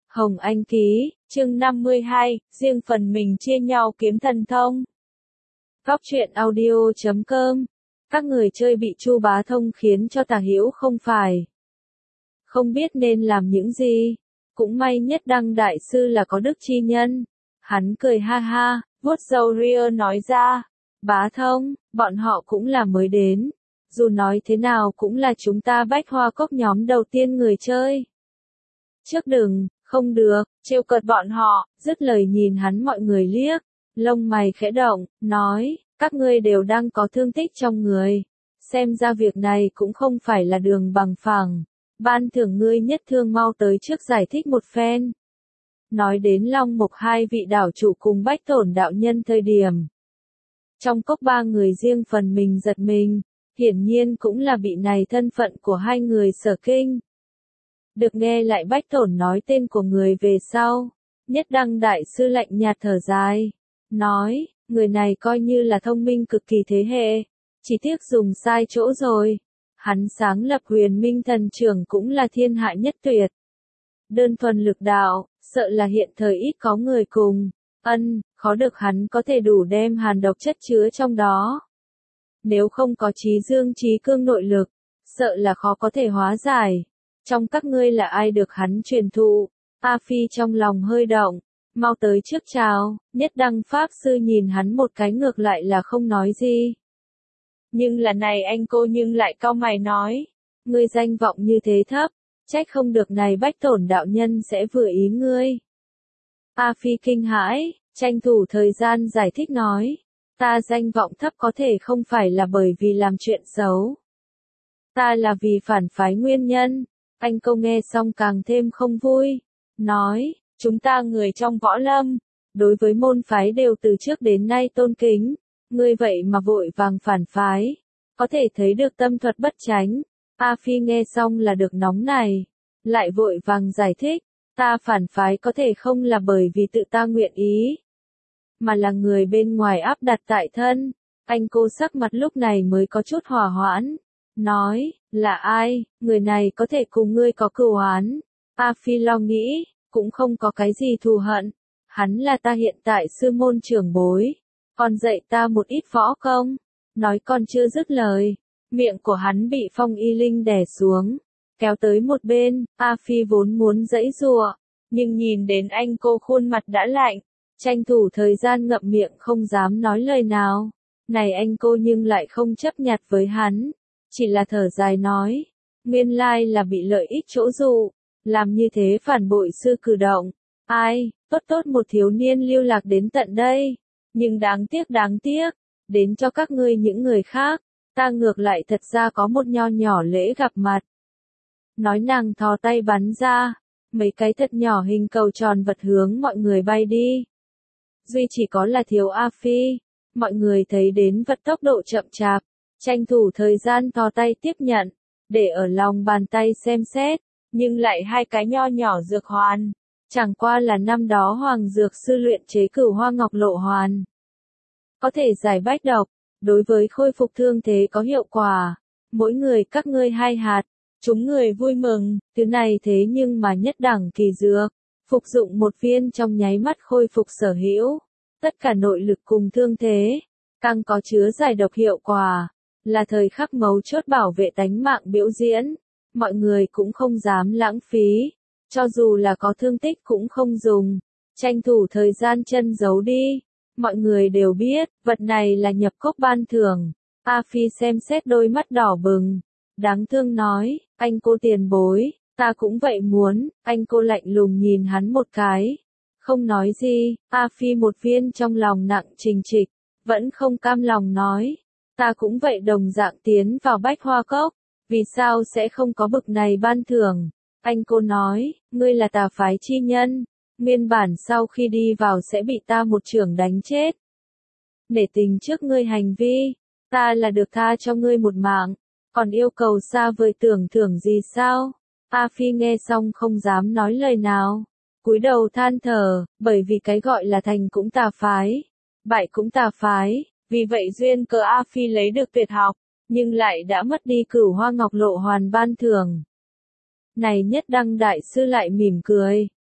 Hồng Anh ký, chương 52, riêng phần mình chia nhau kiếm thần thông. Góc truyện audio.com. Các người chơi bị Chu Bá Thông khiến cho Tả Hữu không biết nên làm những gì. Cũng may Nhất Đăng đại sư là có đức chi nhân. Hắn cười ha ha, vuốt râu ria nói ra, Bá Thông, bọn họ cũng là mới đến. Dù nói thế nào cũng là chúng ta Bách Hoa Cốc nhóm đầu tiên người chơi. Trước đừng, không được, trêu cợt bọn họ, dứt lời nhìn hắn mọi người liếc, lông mày khẽ động, nói, các ngươi đều đang có thương tích trong người. Xem ra việc này cũng không phải là đường bằng phẳng. Ban thưởng ngươi nhất thương mau tới trước giải thích một phen. Nói đến Long Mục hai vị đảo chủ cùng Bách Tổn đạo nhân thời điểm. Trong cốc ba người riêng phần mình giật mình, hiển nhiên cũng là bị này thân phận của hai người sở kinh. Được nghe lại Bách Tổn nói tên của người về sau, Nhất Đăng đại sư lạnh nhạt thở dài, nói, người này coi như là thông minh cực kỳ thế hệ, chỉ tiếc dùng sai chỗ rồi. Hắn sáng lập Huyền Minh Thần Trưởng cũng là thiên hạ nhất tuyệt. Đơn thuần lực đạo, sợ là hiện thời ít có người cùng, khó được hắn có thể đủ đem hàn độc chất chứa trong đó. Nếu không có trí dương trí cương nội lực, sợ là khó có thể hóa giải. Trong các ngươi là ai được hắn truyền thụ? A Phi trong lòng hơi động, mau tới trước chào. Nhất Đăng Pháp Sư nhìn hắn một cái ngược lại là không nói gì. Nhưng là này anh cô nhưng lại cau mày nói, ngươi danh vọng như thế thấp, trách không được này Bách Tổn đạo nhân sẽ vừa ý ngươi. A Phi kinh hãi, tranh thủ thời gian giải thích nói, ta danh vọng thấp có thể không phải là bởi vì làm chuyện xấu. Ta là vì phản phái nguyên nhân. Anh câu nghe xong càng thêm không vui, nói, chúng ta người trong võ lâm, đối với môn phái đều từ trước đến nay tôn kính, ngươi vậy mà vội vàng phản phái, có thể thấy được tâm thuật bất chánh. A Phi nghe xong là được nóng này, lại vội vàng giải thích, ta phản phái có thể không là bởi vì tự ta nguyện ý, mà là người bên ngoài áp đặt tại thân. Anh cô sắc mặt lúc này mới có chút hòa hoãn. Nói, là ai, người này có thể cùng ngươi có cừu oán. A Phi lo nghĩ, cũng không có cái gì thù hận. Hắn là ta hiện tại sư môn trưởng bối, còn dạy ta một ít võ công. Nói còn chưa dứt lời, miệng của hắn bị Phong Y Linh đè xuống, kéo tới một bên. A Phi vốn muốn giãy giụa, nhưng nhìn đến anh cô khuôn mặt đã lạnh, tranh thủ thời gian ngậm miệng không dám nói lời nào. Này anh cô nhưng lại không chấp nhặt với hắn. Chỉ là thở dài nói, nguyên lai là bị lợi ích chỗ dụ, làm như thế phản bội sư cử động. Ai, tốt một thiếu niên lưu lạc đến tận đây, nhưng đáng tiếc, đến cho các ngươi những người khác, ta ngược lại thật ra có một nho nhỏ lễ gặp mặt. Nói nàng thò tay bắn ra, mấy cái thật nhỏ hình cầu tròn vật hướng mọi người bay đi. Duy chỉ có là thiếu A Phi, mọi người thấy đến vật tốc độ chậm chạp. Tranh thủ thời gian thò tay tiếp nhận, để ở lòng bàn tay xem xét, nhưng lại hai cái nho nhỏ dược hoàn, chẳng qua là năm đó Hoàng Dược Sư luyện chế Cửu Hoa Ngọc Lộ Hoàn. Có thể giải bách độc, đối với khôi phục thương thế có hiệu quả, mỗi người các ngươi 2 hạt, chúng người vui mừng, thứ này thế nhưng mà nhất đẳng kỳ dược, phục dụng một viên trong nháy mắt khôi phục sở hữu, tất cả nội lực cùng thương thế, càng có chứa giải độc hiệu quả. Là thời khắc mấu chốt bảo vệ tánh mạng biểu diễn, mọi người cũng không dám lãng phí, cho dù là có thương tích cũng không dùng, tranh thủ thời gian chân giấu đi. Mọi người đều biết, vật này là nhập cốc ban thưởng. A Phi xem xét đôi mắt đỏ bừng, đáng thương nói, anh cô tiền bối, ta cũng vậy muốn. Anh cô lạnh lùng nhìn hắn một cái, không nói gì. A Phi một viên trong lòng nặng trình trịch, vẫn không cam lòng nói. Ta cũng vậy đồng dạng tiến vào Bách Hoa Cốc, vì sao sẽ không có bực này ban thưởng? Anh cô nói, ngươi là tà phái chi nhân, nguyên bản sau khi đi vào sẽ bị ta một chưởng đánh chết. Nể tình trước ngươi hành vi, ta là được tha cho ngươi một mạng, còn yêu cầu xa vời tưởng thưởng gì sao? A Phi nghe xong không dám nói lời nào, cúi đầu than thở, bởi vì cái gọi là thành cũng tà phái, bại cũng tà phái. Vì vậy duyên cớ A Phi lấy được tuyệt học, nhưng lại đã mất đi Cửu Hoa Ngọc Lộ Hoàn ban thưởng. Này Nhất Đăng đại sư lại mỉm cười,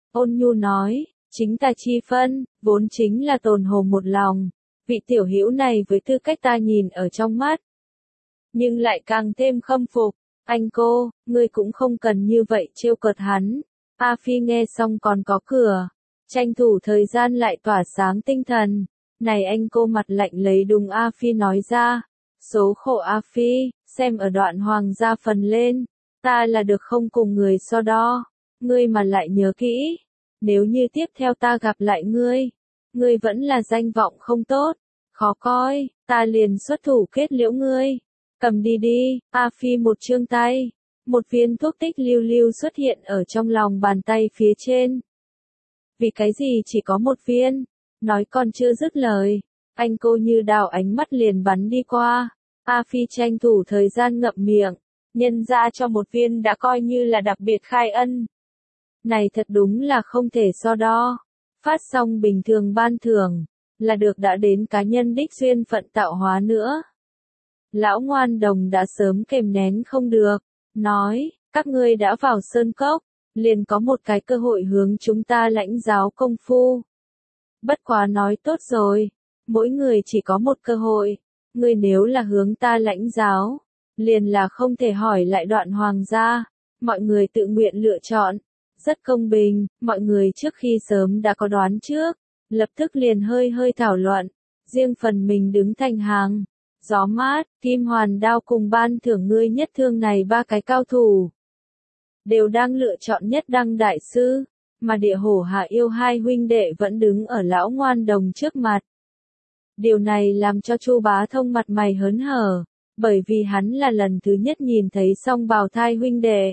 ôn nhu nói, chính ta chi phân, vốn chính là tồn hồ một lòng. Vị tiểu hữu này với tư cách ta nhìn ở trong mắt, nhưng lại càng thêm khâm phục. Anh cô, ngươi cũng không cần như vậy trêu cợt hắn. A Phi nghe xong còn có cửa, tranh thủ thời gian lại tỏa sáng tinh thần. Này anh cô mặt lạnh lấy đùng A Phi nói ra. Số khổ A Phi, xem ở đoạn hoàng gia phần lên, ta là được không cùng người so đo. Ngươi mà lại nhớ kỹ, nếu như tiếp theo ta gặp lại ngươi vẫn là danh vọng không tốt, khó coi, ta liền xuất thủ kết liễu ngươi. Cầm đi đi. A Phi một chương tay, một viên thuốc tích lưu lưu xuất hiện ở trong lòng bàn tay phía trên. Vì cái gì chỉ có một viên? Nói còn chưa dứt lời, anh cô như đào ánh mắt liền bắn đi qua. A Phi tranh thủ thời gian ngậm miệng, nhân ra cho một viên đã coi như là đặc biệt khai ân. Này thật đúng là không thể so đo. Phát xong bình thường ban thưởng, là được đã đến cá nhân đích duyên phận tạo hóa nữa. Lão ngoan đồng đã sớm kềm nén không được, nói, các ngươi đã vào sơn cốc, liền có một cái cơ hội hướng chúng ta lãnh giáo công phu. Bất quá nói tốt rồi, mỗi người chỉ có một cơ hội, ngươi nếu là hướng ta lãnh giáo, liền là không thể hỏi lại đoạn hoàng gia, mọi người tự nguyện lựa chọn, rất công bình, mọi người trước khi sớm đã có đoán trước, lập tức liền hơi hơi thảo luận, riêng phần mình đứng thành hàng. Gió mát, kim hoàn đao cùng ban thưởng ngươi nhất thương này ba cái cao thủ, đều đang lựa chọn nhất đăng đại sư, mà địa hổ hạ yêu hai huynh đệ vẫn đứng ở lão ngoan đồng trước mặt. Điều này làm cho Chu Bá Thông mặt mày hớn hở, bởi vì hắn là lần thứ nhất nhìn thấy song bào thai huynh đệ.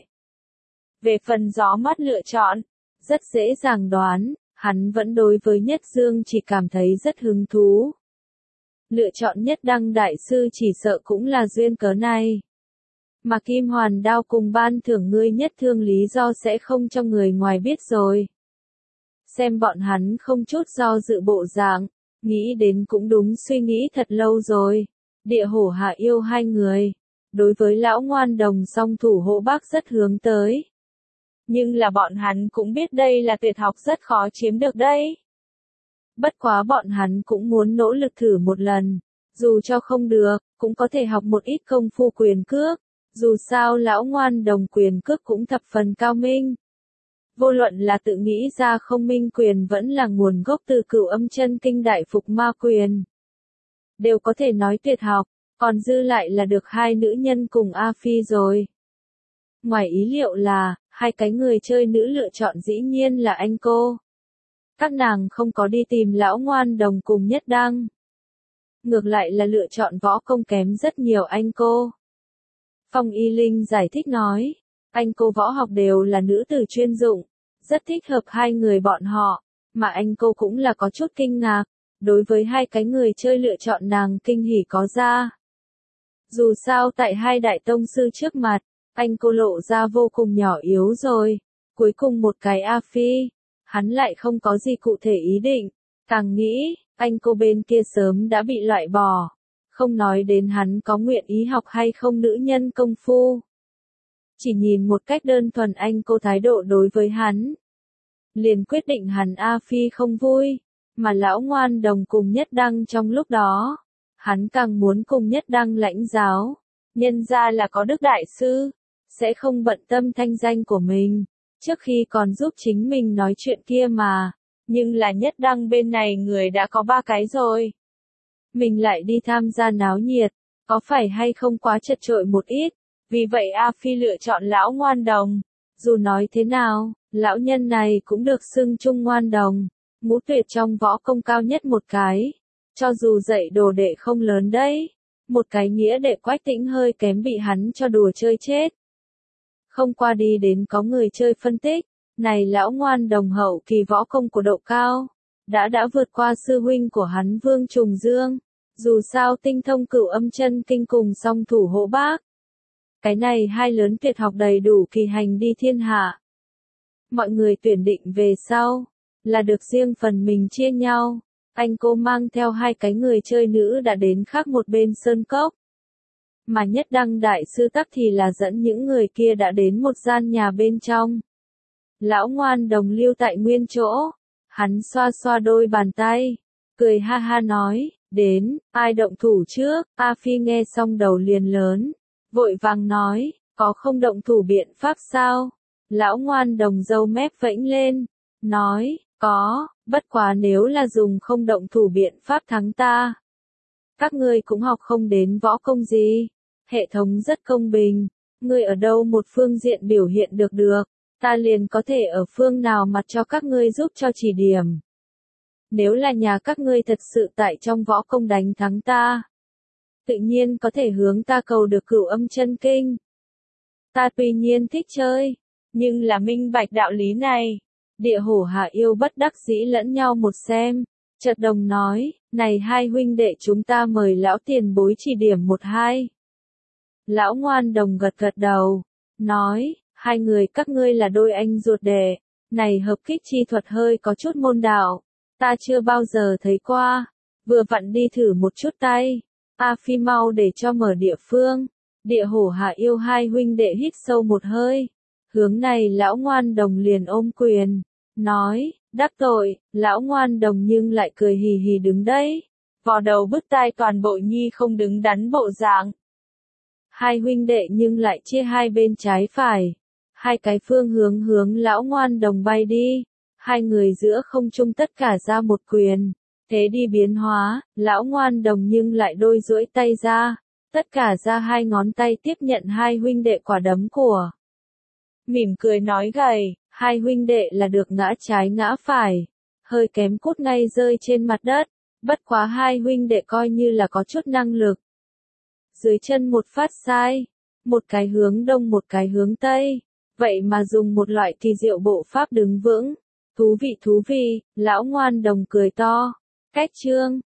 Về phần gió mắt lựa chọn, rất dễ dàng đoán, hắn vẫn đối với Nhất Dương chỉ cảm thấy rất hứng thú. Lựa chọn nhất đăng đại sư chỉ sợ cũng là duyên cớ này. Mà kim hoàn đao cùng ban thưởng ngươi nhất thương lý do sẽ không cho người ngoài biết rồi. Xem bọn hắn không chút do dự bộ dạng, nghĩ đến cũng đúng suy nghĩ thật lâu rồi. Địa hổ hạ yêu hai người, đối với lão ngoan đồng song thủ hộ bác rất hướng tới. Nhưng là bọn hắn cũng biết đây là tuyệt học rất khó chiếm được đây. Bất quá bọn hắn cũng muốn nỗ lực thử một lần, dù cho không được, cũng có thể học một ít công phu quyền cước, dù sao lão ngoan đồng quyền cước cũng thập phần cao minh. Vô luận là tự nghĩ ra không minh quyền vẫn là nguồn gốc từ Cửu Âm Chân Kinh Đại Phục Ma Quyền. Đều có thể nói tuyệt học, còn dư lại là được hai nữ nhân cùng A Phi rồi. Ngoài ý liệu là, hai cái người chơi nữ lựa chọn dĩ nhiên là anh cô. Các nàng không có đi tìm lão ngoan đồng cùng nhất đăng. Ngược lại là lựa chọn võ công kém rất nhiều anh cô. Phong Y Linh giải thích nói, anh cô võ học đều là nữ tử chuyên dụng, rất thích hợp hai người bọn họ, mà anh cô cũng là có chút kinh ngạc, đối với hai cái người chơi lựa chọn nàng kinh hỉ có ra. Dù sao tại hai đại tông sư trước mặt, anh cô lộ ra vô cùng nhỏ yếu rồi, cuối cùng một cái A Phi. Hắn lại không có gì cụ thể ý định, càng nghĩ, anh cô bên kia sớm đã bị loại bỏ, không nói đến hắn có nguyện ý học hay không nữ nhân công phu. Chỉ nhìn một cách đơn thuần anh cô thái độ đối với hắn, liền quyết định hắn A Phi không vui, mà lão ngoan đồng cùng nhất đăng trong lúc đó, hắn càng muốn cùng nhất đăng lãnh giáo, nhân ra là có đức đại sư, sẽ không bận tâm thanh danh của mình. Trước khi còn giúp chính mình nói chuyện kia mà, nhưng là nhất đăng bên này người đã có ba cái rồi. Mình lại đi tham gia náo nhiệt, có phải hay không quá chật chội một ít, vì vậy A Phi lựa chọn lão ngoan đồng. Dù nói thế nào, lão nhân này cũng được xưng chung ngoan đồng, ngũ tuyệt trong võ công cao nhất một cái. Cho dù dạy đồ đệ không lớn đấy, một cái nghĩa đệ Quách Tĩnh hơi kém bị hắn cho đùa chơi chết. Không qua đi đến có người chơi phân tích, này lão ngoan đồng hậu kỳ võ công của độ cao, đã vượt qua sư huynh của hắn Vương Trùng Dương, dù sao tinh thông Cửu Âm Chân Kinh cùng song thủ hộ bác. Cái này hai lớn tuyệt học đầy đủ kỳ hành đi thiên hạ. Mọi người tuyển định về sau, là được riêng phần mình chia nhau, anh cô mang theo hai cái người chơi nữ đã đến khác một bên sơn cốc. Mà nhất đăng đại sư tắc thì là dẫn những người kia đã đến một gian nhà bên trong. Lão ngoan đồng lưu tại nguyên chỗ. Hắn xoa xoa đôi bàn tay, cười ha ha nói, đến, ai động thủ trước. A Phi nghe xong đầu liền lớn, vội vàng nói, có không động thủ biện pháp sao? Lão ngoan đồng râu mép vẫy lên, nói, có, bất quá nếu là dùng không động thủ biện pháp thắng ta. Các ngươi cũng học không đến võ công gì. Hệ thống rất công bình, ngươi ở đâu một phương diện biểu hiện được, ta liền có thể ở phương nào mặt cho các ngươi giúp cho chỉ điểm. Nếu là nhà các ngươi thật sự tại trong võ công đánh thắng ta, tự nhiên có thể hướng ta cầu được Cửu Âm Chân Kinh. Ta tuy nhiên thích chơi, nhưng là minh bạch đạo lý này. Địa Hổ Hạ Yêu bất đắc dĩ lẫn nhau một xem, chợt đồng nói, này hai huynh đệ chúng ta mời lão tiền bối chỉ điểm một hai. Lão ngoan đồng gật gật đầu, nói, hai người các ngươi là đôi anh ruột đệ, này hợp kích chi thuật hơi có chút môn đạo, ta chưa bao giờ thấy qua, vừa vặn đi thử một chút tay. A Phi mau để cho mở địa phương. Địa Hổ Hạ Yêu hai huynh đệ hít sâu một hơi, hướng này lão ngoan đồng liền ôm quyền, nói, đắc tội. Lão ngoan đồng nhưng lại cười hì hì đứng đấy, vò đầu bứt tai toàn bộ nhi không đứng đắn bộ dạng. Hai huynh đệ nhưng lại chia hai bên trái phải, hai cái phương hướng hướng lão ngoan đồng bay đi, hai người giữa không trung tất cả ra một quyền, thế đi biến hóa, lão ngoan đồng nhưng lại đôi duỗi tay ra, tất cả ra hai ngón tay tiếp nhận hai huynh đệ quả đấm của. Mỉm cười nói gầy, hai huynh đệ là được ngã trái ngã phải, hơi kém cút ngay rơi trên mặt đất, bất quá hai huynh đệ coi như là có chút năng lực. Dưới chân một phát sai, một cái hướng đông một cái hướng tây, vậy mà dùng một loại kỳ diệu bộ pháp đứng vững, thú vị, lão ngoan đồng cười to, cách chương.